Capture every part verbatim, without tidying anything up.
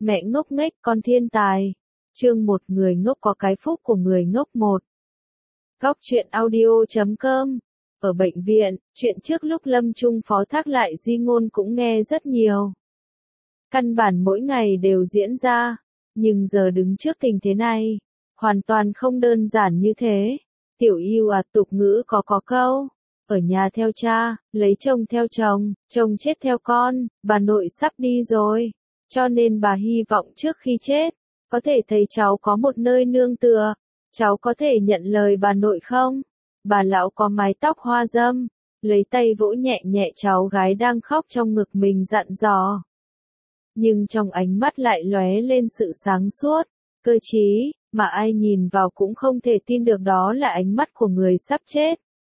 Mẹ ngốc nghếch con thiên tài. Chương một người ngốc có cái phúc của người ngốc một. Góc truyện audio chấm com. Ở bệnh viện, chuyện trước lúc Lâm Trung phó thác lại di ngôn cũng nghe rất nhiều. Căn bản mỗi ngày đều diễn ra, nhưng giờ đứng trước tình thế này, hoàn toàn không đơn giản như thế. Tiểu yêu à, tục ngữ có có câu, ở nhà theo cha, lấy chồng theo chồng, chồng chết theo con, bà nội sắp đi rồi, cho nên bà hy vọng trước khi chết, có thể thấy cháu có một nơi nương tựa. Cháu có thể nhận lời bà nội không? Bà lão có mái tóc hoa dâm, lấy tay vỗ nhẹ nhẹ cháu gái đang khóc trong ngực mình dặn dò. Nhưng trong ánh mắt lại lóe lên sự sáng suốt, cơ trí, mà ai nhìn vào cũng không thể tin được đó là ánh mắt của người sắp chết.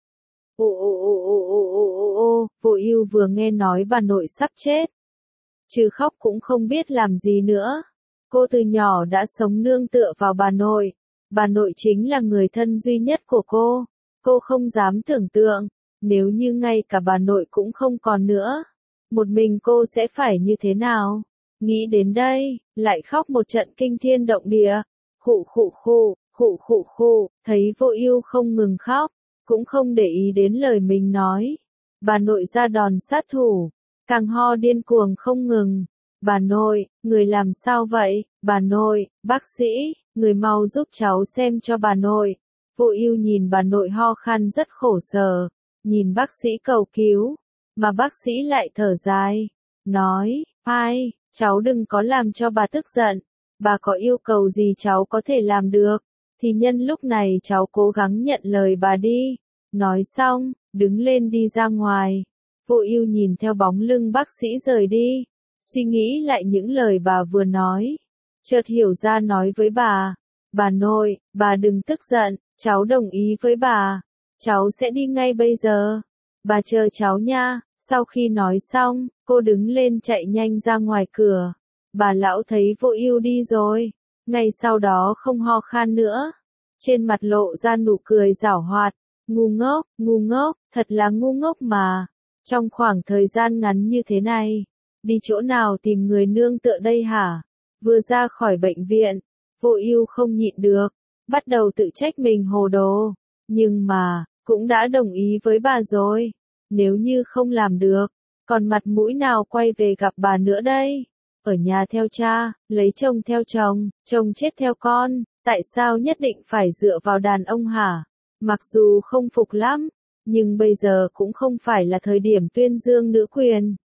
Ô ô ô ô ô ô ô ô, Vô Ưu vừa nghe nói bà nội sắp chết, trừ khóc cũng không biết làm gì nữa. Cô từ nhỏ đã sống nương tựa vào bà nội, bà nội chính là người thân duy nhất của cô. Cô không dám tưởng tượng, nếu như ngay cả bà nội cũng không còn nữa, một mình cô sẽ phải như thế nào? Nghĩ đến đây, lại khóc một trận kinh thiên động địa. Khụ khụ khụ, khụ khụ khụ, thấy Vô Ưu không ngừng khóc, cũng không để ý đến lời mình nói. Bà nội ra đòn sát thủ, càng ho điên cuồng không ngừng. Bà nội, người làm sao vậy? Bà nội, bác sĩ, người mau giúp cháu xem cho bà nội. Vô Ưu nhìn bà nội ho khan rất khổ sở, nhìn bác sĩ cầu cứu, mà bác sĩ lại thở dài, nói, ai, cháu đừng có làm cho bà tức giận, bà có yêu cầu gì cháu có thể làm được, thì nhân lúc này cháu cố gắng nhận lời bà đi. Nói xong, đứng lên đi ra ngoài. Vô Ưu nhìn theo bóng lưng bác sĩ rời đi, suy nghĩ lại những lời bà vừa nói, chợt hiểu ra nói với bà, bà nội, bà đừng tức giận, cháu đồng ý với bà, cháu sẽ đi ngay bây giờ, bà chờ cháu nha. Sau khi nói xong, cô đứng lên chạy nhanh ra ngoài cửa. Bà lão thấy Vô Ưu đi rồi, ngay sau đó không ho khan nữa, trên mặt lộ ra nụ cười giảo hoạt, ngu ngốc, ngu ngốc, thật là ngu ngốc mà, trong khoảng thời gian ngắn như thế này, đi chỗ nào tìm người nương tựa đây hả? Vừa ra khỏi bệnh viện, Vô Ưu không nhịn được, bắt đầu tự trách mình hồ đồ, nhưng mà, cũng đã đồng ý với bà rồi, nếu như không làm được, còn mặt mũi nào quay về gặp bà nữa đây? Ở nhà theo cha, lấy chồng theo chồng, chồng chết theo con, tại sao nhất định phải dựa vào đàn ông hả? Mặc dù không phục lắm, nhưng bây giờ cũng không phải là thời điểm tuyên dương nữ quyền.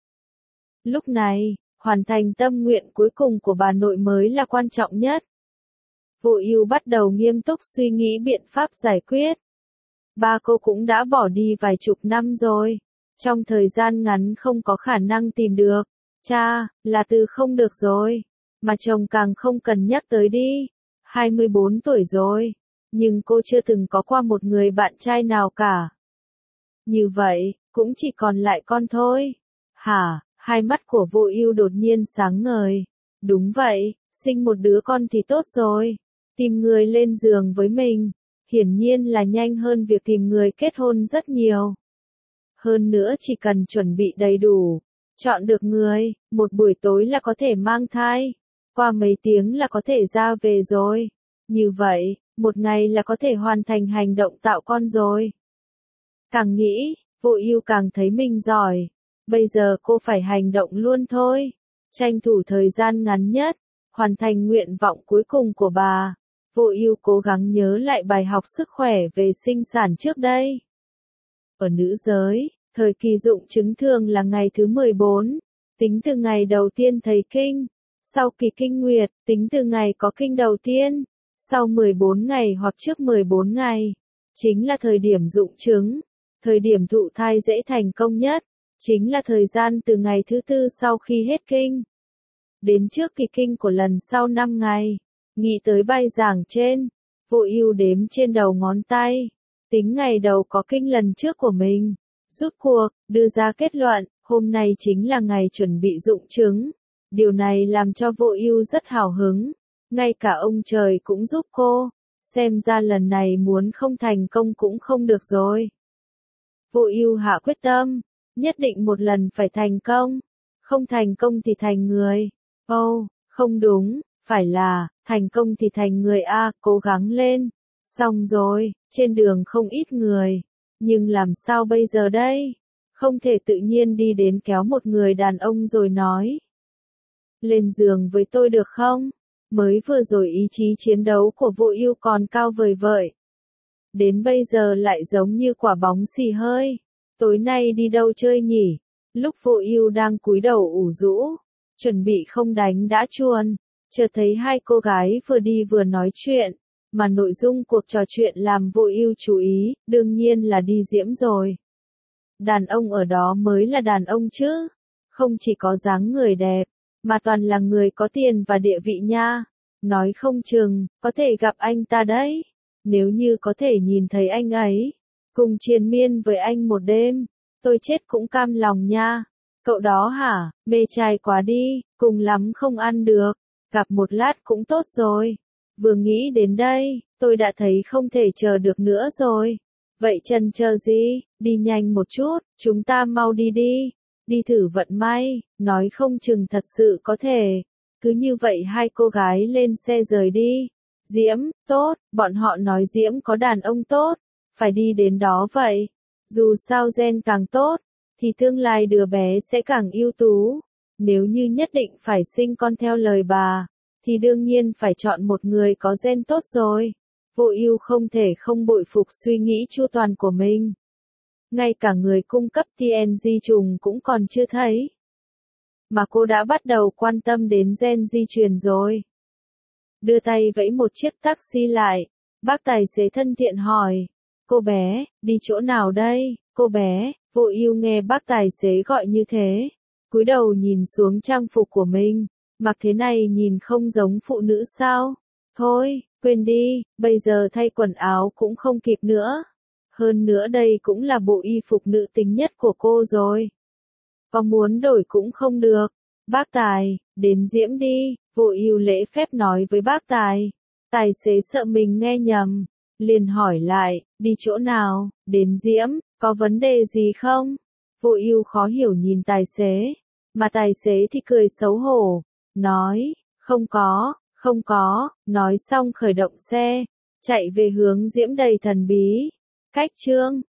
Lúc này, hoàn thành tâm nguyện cuối cùng của bà nội mới là quan trọng nhất. Vô Ưu bắt đầu nghiêm túc suy nghĩ biện pháp giải quyết. Ba cô cũng đã bỏ đi vài chục năm rồi, trong thời gian ngắn không có khả năng tìm được. Cha, là từ không được rồi, mà chồng càng không cần nhắc tới đi. hai mươi bốn tuổi rồi, nhưng cô chưa từng có qua một người bạn trai nào cả. Như vậy, cũng chỉ còn lại con thôi. Hả? Hai mắt của Vô Ưu đột nhiên sáng ngời. Đúng vậy, sinh một đứa con thì tốt rồi. Tìm người lên giường với mình, hiển nhiên là nhanh hơn việc tìm người kết hôn rất nhiều. Hơn nữa chỉ cần chuẩn bị đầy đủ, chọn được người, một buổi tối là có thể mang thai, qua mấy tiếng là có thể ra về rồi. Như vậy, một ngày là có thể hoàn thành hành động tạo con rồi. Càng nghĩ, Vô Ưu càng thấy mình giỏi. Bây giờ cô phải hành động luôn thôi, tranh thủ thời gian ngắn nhất, hoàn thành nguyện vọng cuối cùng của bà. Vô Ưu cố gắng nhớ lại bài học sức khỏe về sinh sản trước đây. Ở nữ giới, thời kỳ dụng trứng thường là ngày thứ mười bốn, tính từ ngày đầu tiên thấy kinh. Sau kỳ kinh nguyệt, tính từ ngày có kinh đầu tiên. Sau mười bốn ngày hoặc trước mười bốn ngày, chính là thời điểm dụng trứng. Thời điểm thụ thai dễ thành công nhất, chính là thời gian từ ngày thứ tư sau khi hết kinh, đến trước kỳ kinh của lần sau năm ngày. Nghĩ tới bài giảng trên, Vô Ưu đếm trên đầu ngón tay, tính ngày đầu có kinh lần trước của mình, rút cuộc, đưa ra kết luận, hôm nay chính là ngày chuẩn bị dụng trứng. Điều này làm cho Vô Ưu rất hào hứng, ngay cả ông trời cũng giúp cô, xem ra lần này muốn không thành công cũng không được rồi. Vô Ưu hạ quyết tâm, nhất định một lần phải thành công, không thành công thì thành người. Ô, oh, Không đúng, phải là, thành công thì thành người A, cố gắng lên. Xong rồi, trên đường không ít người. Nhưng làm sao bây giờ đây? Không thể tự nhiên đi đến kéo một người đàn ông rồi nói. Lên giường với tôi được không? Mới vừa rồi ý chí chiến đấu của Vô Ưu còn cao vời vợi. Đến bây giờ lại giống như quả bóng xì hơi. Tối nay đi đâu chơi nhỉ? Lúc Vô Ưu đang cúi đầu ủ rũ, chuẩn bị không đánh đã chuồn, chợt thấy hai cô gái vừa đi vừa nói chuyện, mà nội dung cuộc trò chuyện làm Vô Ưu chú ý, đương nhiên là đi diễm rồi. Đàn ông ở đó mới là đàn ông chứ, không chỉ có dáng người đẹp, mà toàn là người có tiền và địa vị nha. Nói không chừng, có thể gặp anh ta đấy. Nếu như có thể nhìn thấy anh ấy, cùng triền miên với anh một đêm, tôi chết cũng cam lòng nha. Cậu đó hả, mê trai quá đi, cùng lắm không ăn được, gặp một lát cũng tốt rồi. Vừa nghĩ đến đây, tôi đã thấy không thể chờ được nữa rồi. Vậy chần chờ gì, đi nhanh một chút, chúng ta mau đi đi, đi thử vận may, nói không chừng thật sự có thể. Cứ như vậy hai cô gái lên xe rời đi. Diễm, tốt, bọn họ nói Diễm có đàn ông tốt, phải đi đến đó vậy. Dù sao gen càng tốt, thì tương lai đứa bé sẽ càng ưu tú. Nếu như nhất định phải sinh con theo lời bà, thì đương nhiên phải chọn một người có gen tốt rồi. Vô Ưu không thể không bội phục suy nghĩ chu toàn của mình. Ngay cả người cung cấp tê en giê trùng cũng còn chưa thấy. Mà cô đã bắt đầu quan tâm đến gen di truyền rồi. Đưa tay vẫy một chiếc taxi lại, bác tài xế thân thiện hỏi. Cô bé, đi chỗ nào đây, cô bé? Vô Ưu nghe bác tài xế gọi như thế, cúi đầu nhìn xuống trang phục của mình, mặc thế này nhìn không giống phụ nữ sao? Thôi, quên đi, bây giờ thay quần áo cũng không kịp nữa. Hơn nữa đây cũng là bộ y phục nữ tính nhất của cô rồi. Có muốn đổi cũng không được. Bác Tài, đến Diễm đi, Vô Ưu lễ phép nói với bác Tài. Tài xế sợ mình nghe nhầm, liền hỏi lại, đi chỗ nào, đến Diễm, có vấn đề gì không? Vô Ưu khó hiểu nhìn tài xế, mà tài xế thì cười xấu hổ, nói, không có, không có, nói xong khởi động xe, chạy về hướng Diễm đầy thần bí. Cách chương